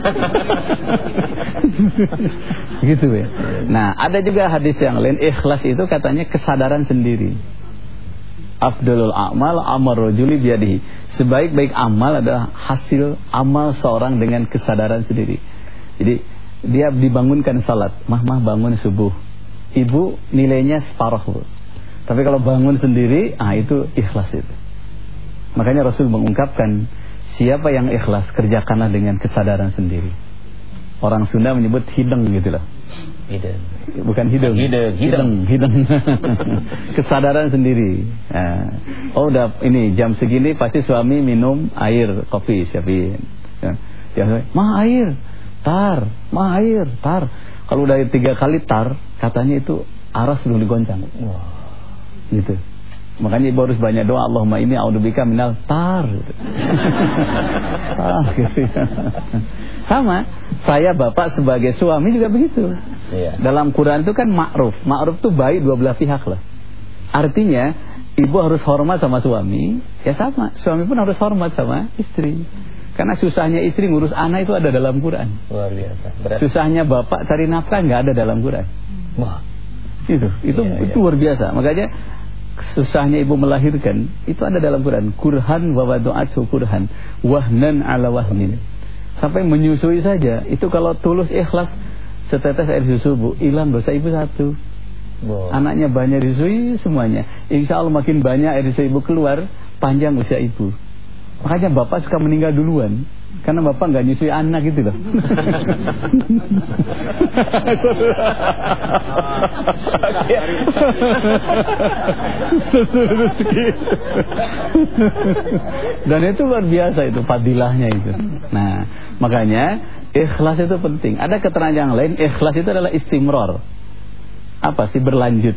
Gitu ya. Nah, ada juga hadis yang lain, ikhlas itu katanya kesadaran sendiri. Afdalul a'mal amal rajuli biyadihi. Sebaik-baik amal adalah hasil amal seorang dengan kesadaran sendiri. Jadi dia dibangunkan salat, mah mah bangun subuh. Ibu nilainya separuh Bu. Tapi kalau bangun sendiri, ah itu ikhlas itu. Makanya Rasul mengungkapkan, siapa yang ikhlas kerjakanlah dengan kesadaran sendiri. Orang Sunda menyebut hideng gitu loh. Hideng. Bukan hidung. Hideng, hideng, hideng. Kesadaran sendiri. Nah, oh udah ini jam segini pasti suami minum air kopi siapin. Ya, ya mah air, tar, mah air, tar. Kalau udah tiga kali tar, katanya itu aras belum digoncang. Wah, gitu. Makanya ibu harus banyak doa, Allahumma inni a'udzubika minal tar. Gitu. Ah, gitu ya. Sama, saya bapak sebagai suami juga begitu. Iya. Dalam Quran itu kan ma'ruf. Ma'ruf itu baik dua belah pihak lah. Artinya ibu harus hormat sama suami, ya sama, suami pun harus hormat sama istri. Karena susahnya istri ngurus anak itu ada dalam Quran. Luar biasa. Berat. Susahnya bapak cari nafkah nggak ada dalam Quran. Wah, itu itu iya, itu iya. Luar biasa. Makanya susahnya ibu melahirkan itu ada dalam Quran. Kurhan wa wadu'atsu kurhan wahnan ala wahnin. Sampai menyusui saja itu kalau tulus ikhlas, setetes air susu Bu, hilang dosa ibu satu. Wow. Anaknya banyak disusui semuanya. Insya Allah makin banyak air susu ibu keluar, panjang usia ibu. Makanya bapak suka meninggal duluan. Karena bapak nggak nyusui anak gitu loh. Susu rezeki. Dan itu luar biasa itu fadilahnya itu. Nah, makanya ikhlas itu penting. Ada keterangan yang lain, ikhlas itu adalah istimrar. Apa sih? Berlanjut.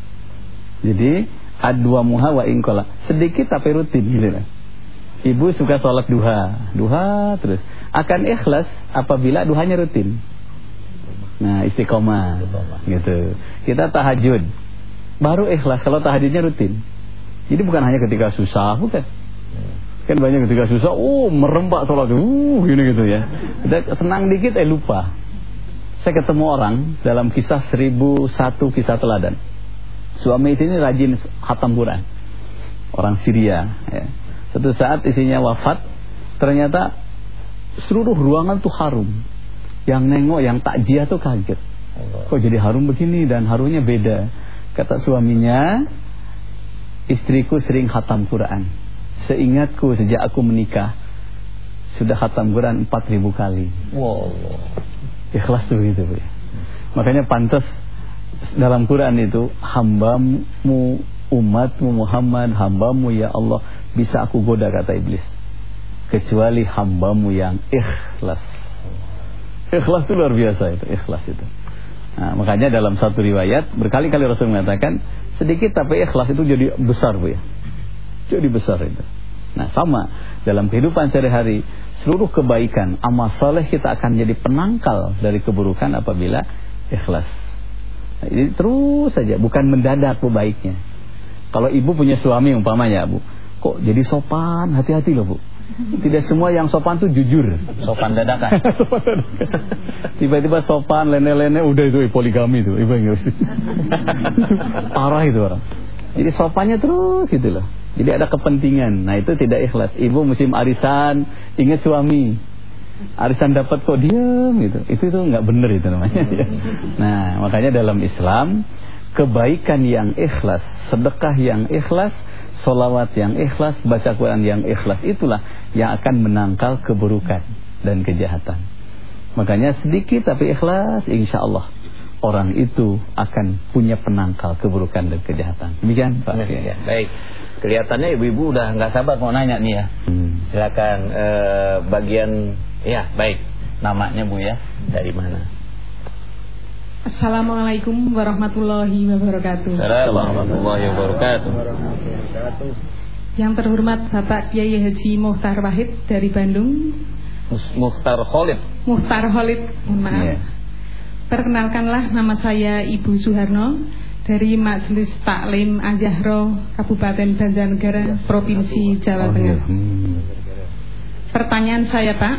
Jadi adwa muha wa ingkola, sedikit tapi rutin gitu lah. Ibu suka sholat duha, duha terus. Akan ikhlas apabila duhanya rutin. Nah, istiqomah, gitu. Kita tahajud, baru ikhlas kalau tahajudnya rutin. Jadi bukan hanya ketika susah, bukan. Kan banyak ketika susah, oh merempak sholat, uh gini gitu ya. Kita senang dikit, eh lupa. Saya ketemu orang dalam kisah seribu satu kisah teladan. Suami istri ini rajin khatam Quran, orang Syria ya. Suatu saat istrinya wafat, ternyata seluruh ruangan tuh harum. Yang nengok, yang takjiah tuh kaget. Kok jadi harum begini, dan harumnya beda. Kata suaminya, istriku sering khatam Quran. Seingatku sejak aku menikah sudah khatam Quran empat ribu kali. Wow. Ikhlas tuh gitu. Makanya pantas dalam Quran itu, hambamu umatmu Muhammad, hambamu ya Allah, bisa aku goda, kata iblis, kecuali hambamu yang ikhlas. Ikhlas itu luar biasa itu, ikhlas itu. Nah, makanya dalam satu riwayat berkali-kali Rasul mengatakan, sedikit tapi ikhlas itu jadi besar, Bu ya. Jadi besar itu. Nah, sama dalam kehidupan sehari-hari, seluruh kebaikan, amal soleh kita akan jadi penangkal dari keburukan apabila ikhlas. Nah, jadi terus saja, bukan mendadak Bu baiknya. Kalau ibu punya suami umpamanya, Bu, kok jadi sopan, hati-hati loh Bu. Tidak semua yang sopan tuh jujur. Sopan dadakan. Tiba-tiba sopan, lene-lene, udah itu poligami itu. Ibu yang parah itu orang. Jadi sopannya terus gitu loh. Jadi ada kepentingan. Nah itu tidak ikhlas. Ibu musim arisan, ingat suami. Arisan dapat kok diam gitu. Itu itu nggak benar itu namanya. Nah makanya dalam Islam, kebaikan yang ikhlas, sedekah yang ikhlas, solawat yang ikhlas, baca Quran yang ikhlas, itulah yang akan menangkal keburukan dan kejahatan. Makanya sedikit tapi ikhlas, insya Allah orang itu akan punya penangkal keburukan dan kejahatan. Demikian Pak. Ya, baik. Kelihatannya ibu-ibu udah nggak sabar mau nanya nih ya. Hmm. Silakan eh, bagian ya baik. Namanya Bu ya, dari mana? Assalamualaikum warahmatullahi wabarakatuh. Assalamualaikum warahmatullahi wabarakatuh. Yang terhormat Bapak Kiai Haji Muhtar Wahid dari Bandung. Muhtar Khalid. Muhtar Khalid, mohon maaf. Yeah. Perkenalkanlah, nama saya Ibu Suharno dari Majelis Taklim Azahro Kabupaten Banjarnegara, Provinsi Jawa Tengah. Pertanyaan saya Pak,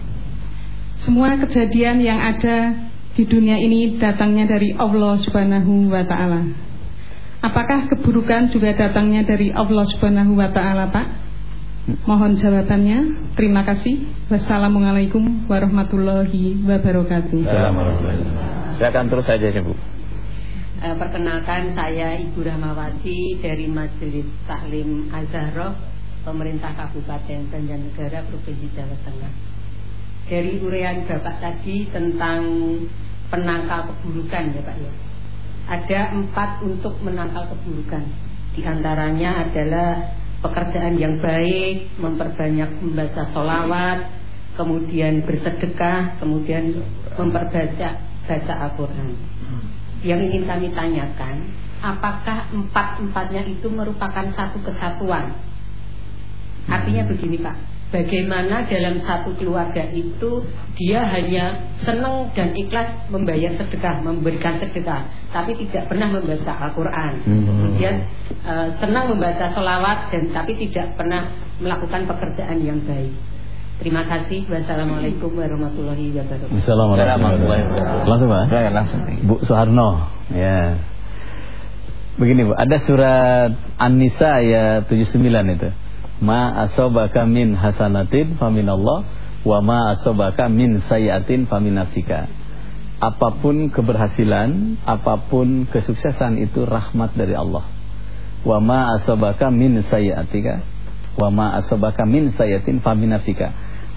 semua kejadian yang ada di dunia ini datangnya dari Allah Subhanahu wa ta'ala. Apakah keburukan juga datangnya dari Allah Subhanahu wa ta'ala Pak? Mohon jawabannya. Terima kasih. Wassalamualaikum warahmatullahi wabarakatuh. Silakan terus saja Bu. Uh, perkenalkan, saya Ibu Rahmawati dari Majelis Taklim Azahro, Pemerintah Kabupaten Banjarnegara, Provinsi Jawa Tengah. Dari uraian Bapak tadi tentang penangkal keburukan ya Pak ya, ada empat untuk menangkal keburukan. Di antaranya adalah pekerjaan yang baik, memperbanyak membaca sholawat, kemudian bersedekah, kemudian memperbaca baca Al-Quran. Yang ingin kami tanyakan, apakah empat-empatnya itu merupakan satu kesatuan? Artinya begini Pak, bagaimana dalam satu keluarga itu dia hanya senang dan ikhlas membayar sedekah, memberikan sedekah, tapi tidak pernah membaca Al-Quran. Kemudian uh, senang membaca sholawat dan tapi tidak pernah melakukan pekerjaan yang baik. Terima kasih. Wassalamualaikum warahmatullahi wabarakatuh. Assalamualaikum warahmatullahi wabarakatuh. Langsung Bu Suharno. Ya. Begini Bu, ada surat An-Nisa ayat tujuh puluh sembilan itu. Ma asobaka min hasanatin faminallah, wa ma asobaka min sayyatin famin nafsika. Apapun keberhasilan, apapun kesuksesan itu rahmat dari Allah. Wa ma asobaka min sayyatika, wa ma asobaka min sayyatin famin nafsika.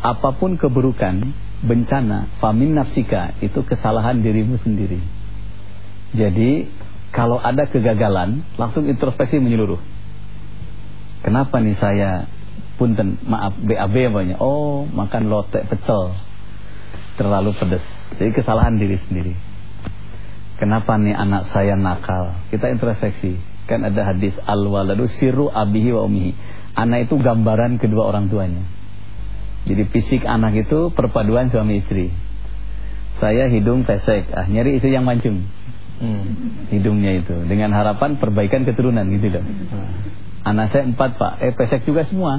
apapun keburukan, bencana, famin nafsika, itu kesalahan dirimu sendiri. Jadi kalau ada kegagalan, langsung introspeksi menyeluruh. Kenapa nih saya, punten, maaf, B A B banyak. Oh, makan lotek pecel, terlalu pedas. Jadi kesalahan diri sendiri. Kenapa nih anak saya nakal? Kita introspeksi. Kan ada hadis al-waladu sirru abihi wa ummihi. Anak itu gambaran kedua orang tuanya. Jadi fisik anak itu perpaduan suami istri. Saya hidung pesek, ah nyari istri yang mancung. Hmm. Hidungnya itu dengan harapan perbaikan keturunan gitu loh. Hmm. Anak saya empat pak, eh pesek juga semua.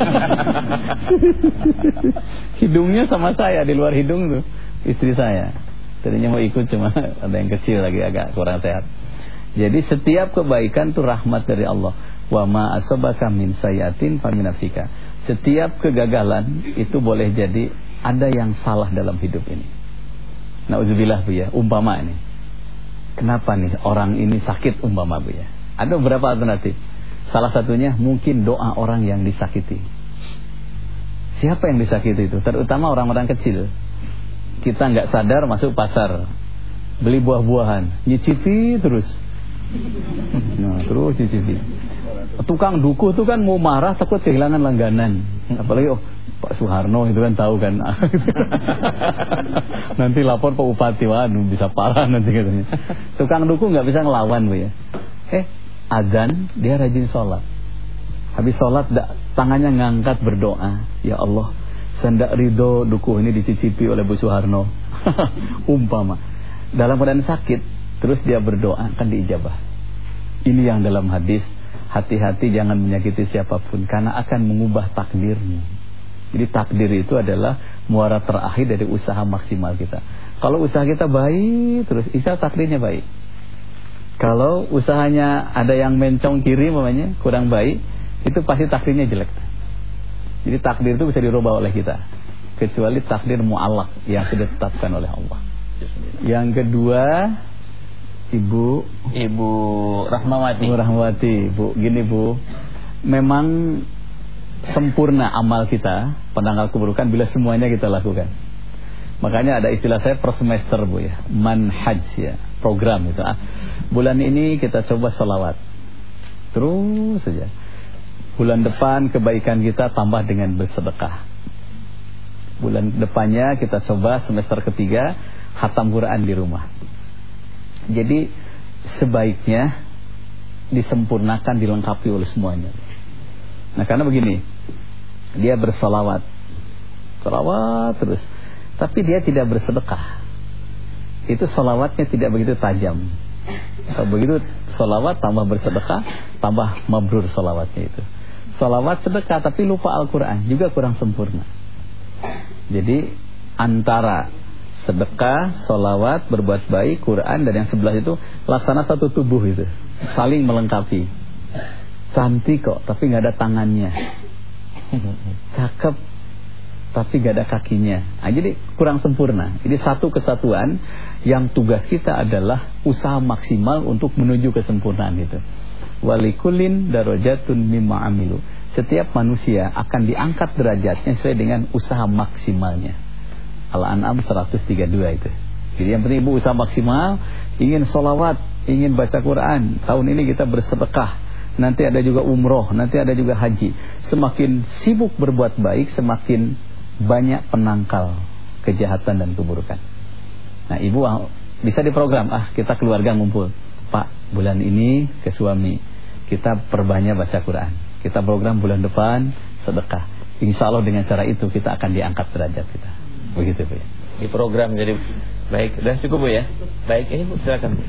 Hidungnya sama saya, di luar hidung tuh istri saya. Tadinya mau ikut cuma ada yang kecil lagi agak kurang sehat. Jadi setiap kebaikan itu rahmat dari Allah. Wa ma asabaka min sayyatin fa min nafsika. Setiap kegagalan itu boleh jadi ada yang salah dalam hidup ini. Nauzubillah Bu ya, umpama ini. Kenapa nih orang ini sakit umpama Bu ya? Ada beberapa alternatif. Salah satunya mungkin doa orang yang disakiti. Siapa yang disakiti itu? Terutama orang-orang kecil. Kita nggak sadar masuk pasar, beli buah-buahan, nyicipi terus. Nah, terus nyicipi. Tukang dukuh itu kan mau marah takut kehilangan langganan. Apalagi oh Pak Soeharno itu kan tahu kan. Nanti lapor Pak Bupati, waduh bisa parah nanti katanya. Tukang dukuh nggak bisa ngelawan Bu ya. Eh azan dia rajin sholat. Habis sholat tangannya ngangkat berdoa, ya Allah, sendak ridho dukuh ini dicicipi oleh Bu Soeharno. Umpama dalam keadaan sakit, terus dia berdoa akan diijabah. Ini yang dalam hadis, hati-hati jangan menyakiti siapapun karena akan mengubah takdirmu. Jadi takdir itu adalah muara terakhir dari usaha maksimal kita. Kalau usaha kita baik terus, insya Allah takdirnya baik. Kalau usahanya ada yang mencong kiri namanya kurang baik, itu pasti takdirnya jelek. Jadi takdir itu bisa dirubah oleh kita, kecuali takdir mu'allaq yang sudah ditetapkan oleh Allah. Yang kedua, Ibu Ibu Rahmawati. Ibu Rahmawati, Bu, gini Bu, memang sempurna amal kita penangkal keburukan bila semuanya kita lakukan. Makanya ada istilah saya per semester Bu ya, manhaj ya, program itu. Ah, bulan ini kita coba sholawat, terus saja. Bulan depan kebaikan kita tambah dengan bersedekah. Bulan depannya kita coba semester ketiga khatam Quran di rumah. Jadi sebaiknya disempurnakan, dilengkapi oleh semuanya. Nah karena begini, dia bersolawat, solawat terus, tapi dia tidak bersedekah. Itu solawatnya tidak begitu tajam. Kalau begitu solawat tambah bersedekah, tambah mabrur solawatnya itu. Solawat sedekah tapi lupa Al-Quran juga kurang sempurna. Jadi antara sedekah, solawat, berbuat baik, Quran dan yang sebelah itu laksana satu tubuh itu, saling melengkapi. Cantik kok tapi nggak ada tangannya, cakep tapi nggak ada kakinya. Nah, jadi kurang sempurna. Jadi satu kesatuan yang tugas kita adalah usaha maksimal untuk menuju kesempurnaan itu. Walikulin darajatun mimma amilu. Setiap manusia akan diangkat derajatnya sesuai dengan usaha maksimalnya. Al-An'am seratus tiga puluh dua itu. Jadi yang penting Ibu usaha maksimal, ingin sholawat, ingin baca Quran. Tahun ini kita bersedekah, nanti ada juga umroh, nanti ada juga haji. Semakin sibuk berbuat baik, semakin banyak penangkal kejahatan dan keburukan. Nah Ibu bisa diprogram, ah kita keluarga ngumpul, Pak bulan ini ke suami kita perbanyak baca Quran, kita program bulan depan sedekah. Insya Allah dengan cara itu kita akan diangkat derajat kita. Begitu Bu ya. Di program jadi baik. Sudah cukup Bu ya. Baik, ini Bu silakan Bu.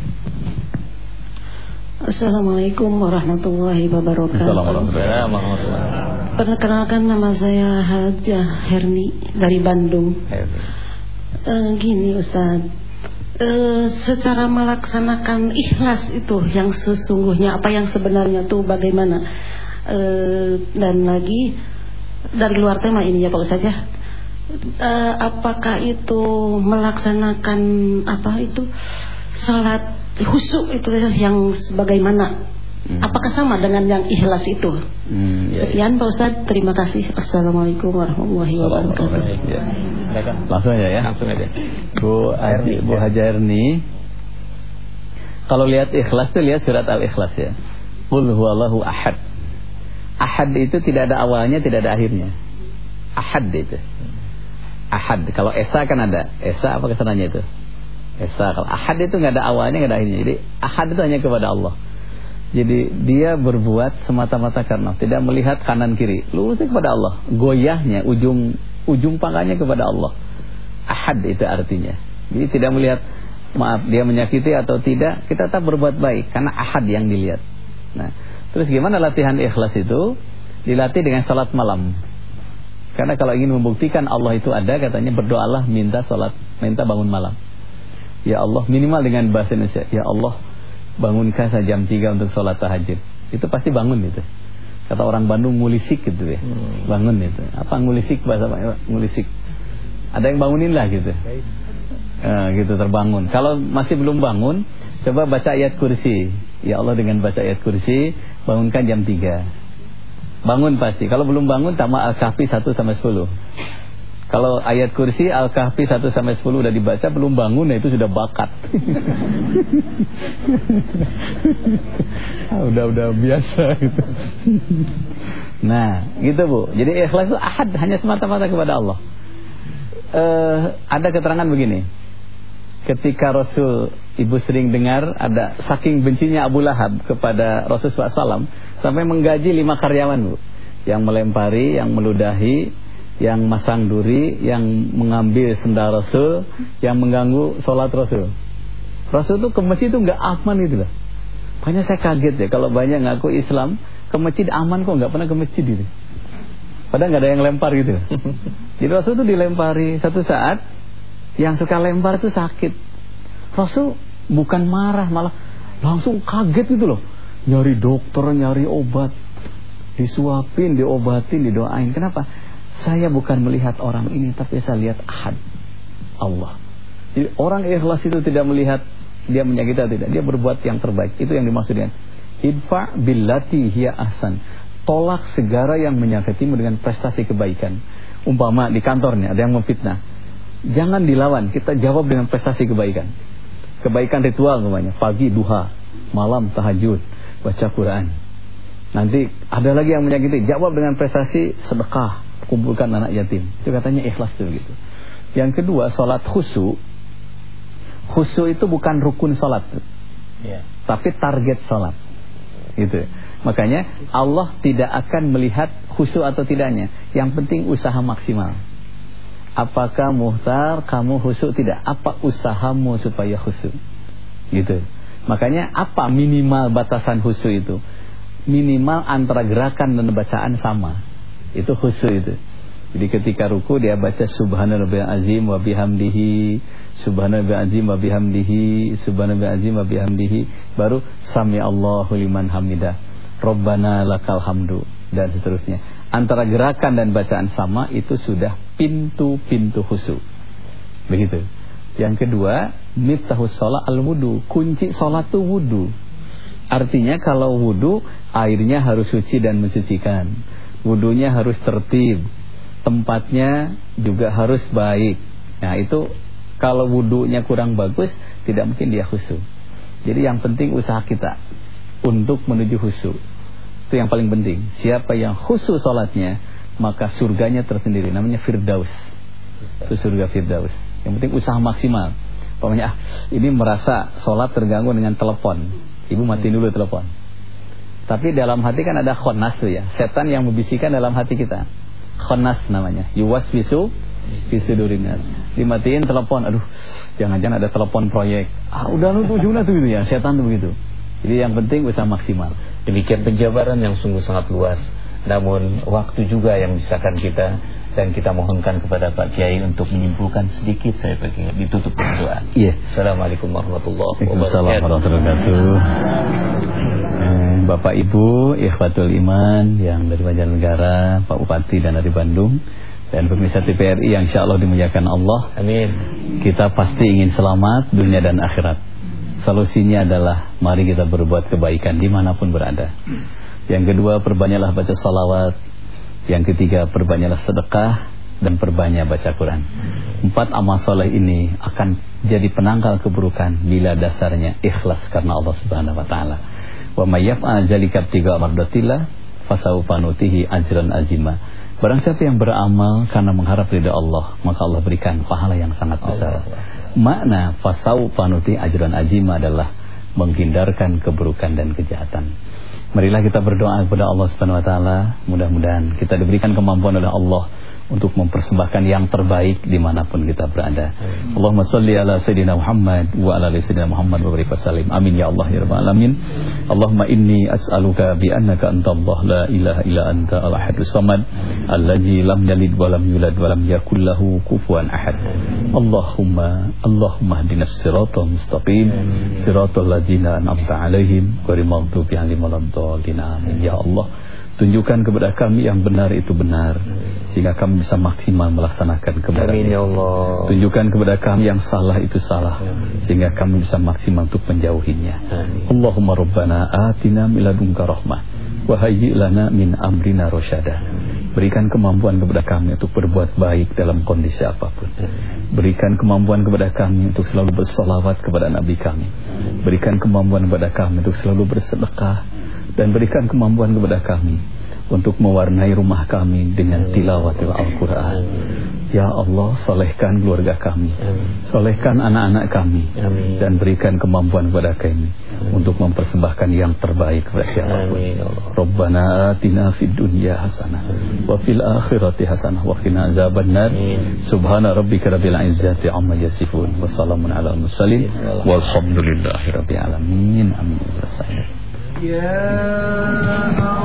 Assalamualaikum warahmatullahi wabarakatuh. Assalamualaikum warahmatullahi wabarakatuh. Perkenalkan, nama saya Hajah Herni dari Bandung. Herni. E, gini Ustaz, e, secara melaksanakan ikhlas itu yang sesungguhnya, apa yang sebenarnya tuh bagaimana? E, dan lagi dari luar tema ini ya Pak Ustaz ya. E, apakah itu melaksanakan apa itu salat khusyuk itu yang sebagaimana Hmm. Apakah sama dengan yang ikhlas itu? Hmm, ya, Sekian Pak Ustadz, terima kasih. Assalamualaikum warahmatullahi wabarakatuh. Ya. Langsung aja ya. Langsung aja. Bu Haji, Bu Hajarni, kalau lihat ikhlas tuh lihat surat Al-Ikhlas ya. Qul huwallahu ahad. Ahad itu tidak ada awalnya, tidak ada akhirnya. Ahad itu. Ahad. Kalau Esa kan ada. Esa apa kesananya itu? Esa. Kalau Ahad itu nggak ada awalnya, nggak ada akhirnya. Jadi Ahad itu hanya kepada Allah. Jadi dia berbuat semata-mata karena tidak melihat kanan kiri. Lurusnya kepada Allah. Goyahnya ujung ujung pangkalnya kepada Allah. Ahad itu artinya. Jadi tidak melihat, maaf dia menyakiti atau tidak, kita tetap berbuat baik karena ahad yang dilihat. Nah, terus gimana latihan ikhlas itu? Dilatih dengan salat malam. Karena kalau ingin membuktikan Allah itu ada, katanya berdoalah minta salat, minta bangun malam. Ya Allah, minimal dengan bahasa Indonesia, ya Allah bangunkan saya jam tiga untuk salat tahajud. Itu pasti bangun itu. Kata orang Bandung ngulisik gitu ya. Bangun itu. Apa ngulisik bahasa ngulisik? Ada yang bangunin lah gitu. Nah, gitu terbangun. Kalau masih belum bangun, coba baca ayat kursi. Ya Allah, dengan baca ayat kursi bangunkan jam tiga. Bangun pasti. Kalau belum bangun tambah Al-Kahfi satu sampai sepuluh. Kalau ayat kursi Al-Kahfi satu sampai sepuluh udah dibaca belum bangun, nah itu sudah bakat. udah udah biasa gitu. Nah, gitu Bu. Jadi ikhlas itu ahad, hanya semata-mata kepada Allah. Uh, ada keterangan begini. Ketika Rasul, ibu sering dengar ada saking bencinya Abu Lahab kepada Rasul sallallahu alaihi wasallam sampai menggaji lima karyawan Bu, yang melempari, yang meludahi, yang masang duri, yang mengambil sendal Rasul, yang mengganggu sholat Rasul. Rasul tuh ke masjid tuh nggak aman gitu lah. Makanya saya kaget ya kalau banyak ngaku Islam ke masjid aman kok nggak pernah ke masjid gitu. Padahal nggak ada yang lempar gitu. Jadi Rasul tuh dilempari. Satu saat yang suka lempar itu sakit. Rasul bukan marah, malah langsung kaget gitu loh. Nyari dokter, nyari obat, disuapin, diobatin, didoain. Kenapa? Saya bukan melihat orang ini, tapi saya lihat ahad, Allah. Jadi orang ikhlas itu tidak melihat dia menyakiti atau tidak, dia berbuat yang terbaik. Itu yang dimaksudkan idfa billati hiya ahsan. Tolak segala yang menyakitimu dengan prestasi kebaikan. Umpama di kantornya ada yang memfitnah, jangan dilawan, kita jawab dengan prestasi kebaikan. Kebaikan ritual namanya, pagi duha, malam tahajud, baca Quran. Nanti ada lagi yang menyakiti, jawab dengan prestasi sedekah, kumpulkan anak yatim. Itu katanya ikhlas itu gitu. Yang kedua, salat khusyuk. Khusyuk itu bukan rukun salat, yeah, tapi target salat. Gitu. Makanya Allah tidak akan melihat khusyuk atau tidaknya. Yang penting usaha maksimal. Apakah muhtar kamu khusyuk tidak? Apa usahamu supaya khusyuk? Gitu. Makanya apa minimal batasan khusyuk itu? Minimal antara gerakan dan bacaan sama. Itu khusyuk itu. Jadi ketika ruku dia baca subhanallahil azim wa bihamdihi, subhanallahil azim wa bihamdihi, subhanallahil azim wa bihamdihi, baru sami Allahu liman hamidah, Rabbana lakal hamdu, dan seterusnya. Antara gerakan dan bacaan sama, itu sudah pintu-pintu khusyuk. Begitu. Yang kedua, miftahus shalah al-wudu. Kunci salat itu wudu. Artinya kalau wudu, airnya harus suci dan mensucikan. Wudunya harus tertib. Tempatnya juga harus baik. Nah itu kalau wudunya kurang bagus, tidak mungkin dia khusyuk. Jadi yang penting usaha kita untuk menuju khusyuk. Itu yang paling penting. Siapa yang khusyuk salatnya, maka surganya tersendiri, namanya Firdaus. Itu surga Firdaus. Yang penting usaha maksimal. Pokoknya ah, ini merasa salat terganggu dengan telepon, ibu matiin dulu telepon. Tapi dalam hati kan ada khannas tuh ya, setan yang membisikkan dalam hati kita. Khannas namanya, yuwaswisu fi sudurin nas. Dimatiin telepon, aduh, jangan-jangan ada telepon proyek. Ah, udah lu ujungnya tuh gitu ya, setan tuh begitu. Jadi yang penting usaha maksimal. Demikian penjabaran yang sungguh sangat luas. Namun waktu juga yang misalkan kita, dan kita mohonkan kepada Pak Kiai untuk menyimpulkan sedikit, saya pikir ditutup dengan doa. Iya. Assalamualaikum warahmatullahi wabarakatuh. Bapak Ibu ikhwatul iman yang dari Banjarnegara, Pak Bupati dan dari Bandung, dan pemirsa T V R I yang insyaallah dimuliakan Allah. Amin. Kita pasti ingin selamat dunia dan akhirat. Solusinya adalah mari kita berbuat kebaikan dimanapun berada. Yang kedua, perbanyaklah baca salawat. Yang ketiga, perbanyaklah sedekah dan perbanyak baca Quran. Empat amal soleh ini akan jadi penangkal keburukan bila dasarnya ikhlas karena Allah Subhanahu wa taala. Wa may yaf'al dzalika ibtigha mardatillah fasawfa nutihi ajran azima. Barang siapa yang beramal karena mengharap ridha Allah, maka Allah berikan pahala yang sangat besar. Makna fasawfa nutihi ajran azima adalah menghindarkan keburukan dan kejahatan. Marilah kita berdoa kepada Allah Subhanahu wa taala, mudah-mudahan kita diberikan kemampuan oleh Allah untuk mempersembahkan yang terbaik dimanapun kita berada. Amin. Allahumma salli ala Sayyidina Muhammad wa ala ali Sayyidina Muhammad wa barik wasallim. Amin ya Allah ya Rabbal alamin. Allahumma inni as'aluka bi annaka anta Allah la ilaha illa anta al-ahadus samad alladzi lam yalid wa lam yulad wa lam yakul lahu kufuwan ahad. Allahumma Allahumma ihdinas siratal mustaqim siratal ladzina an'amta 'alaihim ghairil maghdubi 'alaihim waladdallin. Amin ya Allah. Tunjukkan kepada kami yang benar itu benar, sehingga kami bisa maksimal melaksanakan kebenaran. Amin ya Allah. Tunjukkan kepada kami yang salah itu salah, sehingga kami bisa maksimal untuk menjauhinya. Amin. Allahumma rabbana atina min ladunka rahmah wa hayyi' lana min amrina rasyada. Berikan kemampuan kepada kami untuk berbuat baik dalam kondisi apapun. Berikan kemampuan kepada kami untuk selalu bersolawat kepada Nabi kami. Berikan kemampuan kepada kami untuk selalu bersedekah. Dan berikan kemampuan kepada kami untuk mewarnai rumah kami dengan tilawatil Al-Quran. Ya Allah, solehkan keluarga kami, solehkan anak-anak kami, dan berikan kemampuan kepada kami untuk mempersembahkan yang terbaik kepada siapapun. Rabbana atina fid dunya hasanah wa fil akhirati hasanah wa qina azabannar. Subhana rabbika rabbil izzati amma yasifun wa salamun alal mursalin walhamdulillahi rabbil alamin. Amin. Selesai. Yeah.